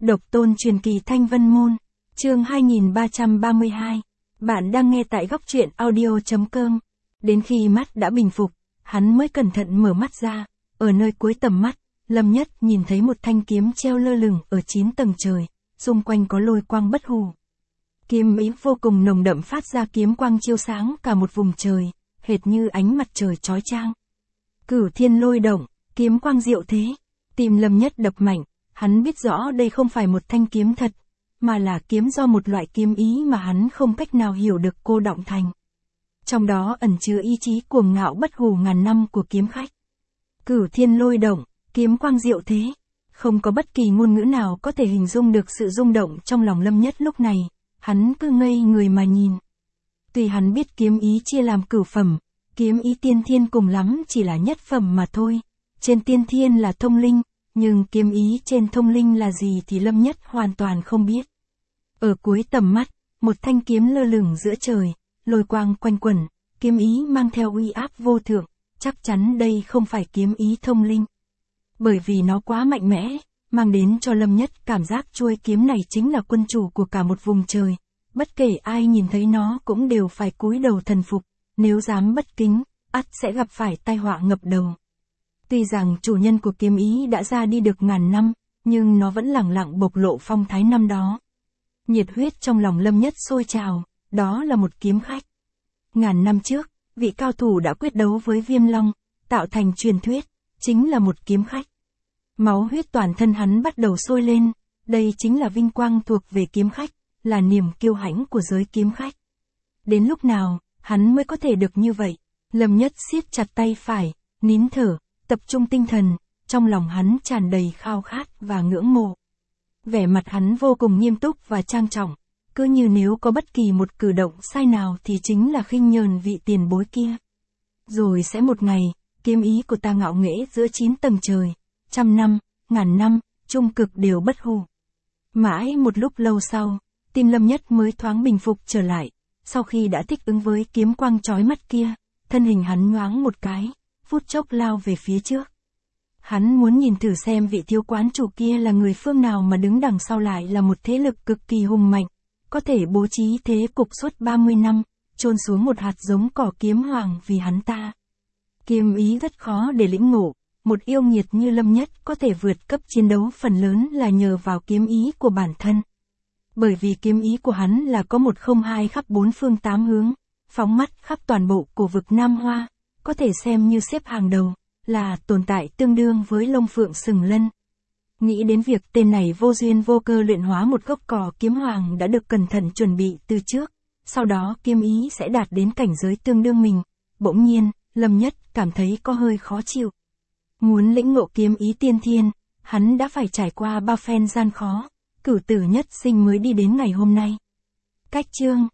Độc tôn truyền kỳ Thanh Vân Môn, chương 2332. Bạn đang nghe tại góc truyện audio.com. Đến khi mắt đã bình phục, hắn mới cẩn thận mở mắt ra. Ở nơi cuối tầm mắt, Lâm Nhất nhìn thấy một thanh kiếm treo lơ lửng ở 9 tầng trời, xung quanh có lôi quang bất hủ. Kiếm ý vô cùng nồng đậm phát ra kiếm quang chiếu sáng cả một vùng trời, hệt như ánh mặt trời chói chang. Cửu thiên lôi động, kiếm quang diệu thế. Tim Lâm Nhất đập mạnh, hắn biết rõ đây không phải một thanh kiếm thật, mà là kiếm do một loại kiếm ý mà hắn không cách nào hiểu được cô đọng thành. Trong đó ẩn chứa ý chí cuồng ngạo bất hủ ngàn năm của kiếm khách. Cửu thiên lôi động, kiếm quang diệu thế. Không có bất kỳ ngôn ngữ nào có thể hình dung được sự rung động trong lòng Lâm Nhất lúc này, hắn cứ ngây người mà nhìn. Tuy hắn biết kiếm ý chia làm cửu phẩm, kiếm ý tiên thiên cùng lắm chỉ là nhất phẩm mà thôi. Trên tiên thiên là thông linh, nhưng kiếm ý trên thông linh là gì thì Lâm Nhất hoàn toàn không biết. Ở cuối tầm mắt, một thanh kiếm lơ lửng giữa trời, lôi quang quanh quẩn, kiếm ý mang theo uy áp vô thượng, chắc chắn đây không phải kiếm ý thông linh. Bởi vì nó quá mạnh mẽ, mang đến cho Lâm Nhất cảm giác chuôi kiếm này chính là quân chủ của cả một vùng trời. Bất kể ai nhìn thấy nó cũng đều phải cúi đầu thần phục, nếu dám bất kính, ắt sẽ gặp phải tai họa ngập đầu. Tuy rằng chủ nhân của kiếm ý đã ra đi được ngàn năm, nhưng nó vẫn lẳng lặng bộc lộ phong thái năm đó. Nhiệt huyết trong lòng Lâm Nhất sôi trào, đó là một kiếm khách. Ngàn năm trước, vị cao thủ đã quyết đấu với Viêm Long, tạo thành truyền thuyết, chính là một kiếm khách. Máu huyết toàn thân hắn bắt đầu sôi lên, đây chính là vinh quang thuộc về kiếm khách, là niềm kiêu hãnh của giới kiếm khách. Đến lúc nào, hắn mới có thể được như vậy? Lâm Nhất siết chặt tay phải, nín thở, tập trung tinh thần, trong lòng hắn tràn đầy khao khát và ngưỡng mộ. Vẻ mặt hắn vô cùng nghiêm túc và trang trọng, cứ như nếu có bất kỳ một cử động sai nào thì chính là khinh nhờn vị tiền bối kia. Rồi sẽ một ngày, kiếm ý của ta ngạo nghễ giữa 9 tầng trời, trăm năm, ngàn năm, trung cực đều bất hủ. Mãi một lúc lâu sau, tim Lâm Nhất mới thoáng bình phục trở lại, sau khi đã thích ứng với kiếm quang chói mắt kia, thân hình hắn nhoáng một cái, phút chốc lao về phía trước. Hắn muốn nhìn thử xem vị thiếu quán chủ kia là người phương nào mà đứng đằng sau lại là một thế lực cực kỳ hùng mạnh, có thể bố trí thế cục suốt 30 năm, chôn xuống một hạt giống cỏ kiếm hoàng vì hắn ta. Kiếm ý rất khó để lĩnh ngộ, một yêu nghiệt như Lâm Nhất có thể vượt cấp chiến đấu phần lớn là nhờ vào kiếm ý của bản thân. Bởi vì kiếm ý của hắn là có 102 khắp 4 phương 8 hướng, phóng mắt khắp toàn bộ cổ vực Nam Hoa, có thể xem như xếp hàng đầu, là tồn tại tương đương với Long Phượng Sừng Lân. Nghĩ đến việc tên này vô duyên vô cơ luyện hóa một gốc cỏ kiếm hoàng đã được cẩn thận chuẩn bị từ trước, sau đó kiếm ý sẽ đạt đến cảnh giới tương đương mình, bỗng nhiên, Lâm Nhất cảm thấy có hơi khó chịu. Muốn lĩnh ngộ kiếm ý tiên thiên, hắn đã phải trải qua bao phen gian khó, cửu tử nhất sinh mới đi đến ngày hôm nay. Cách chương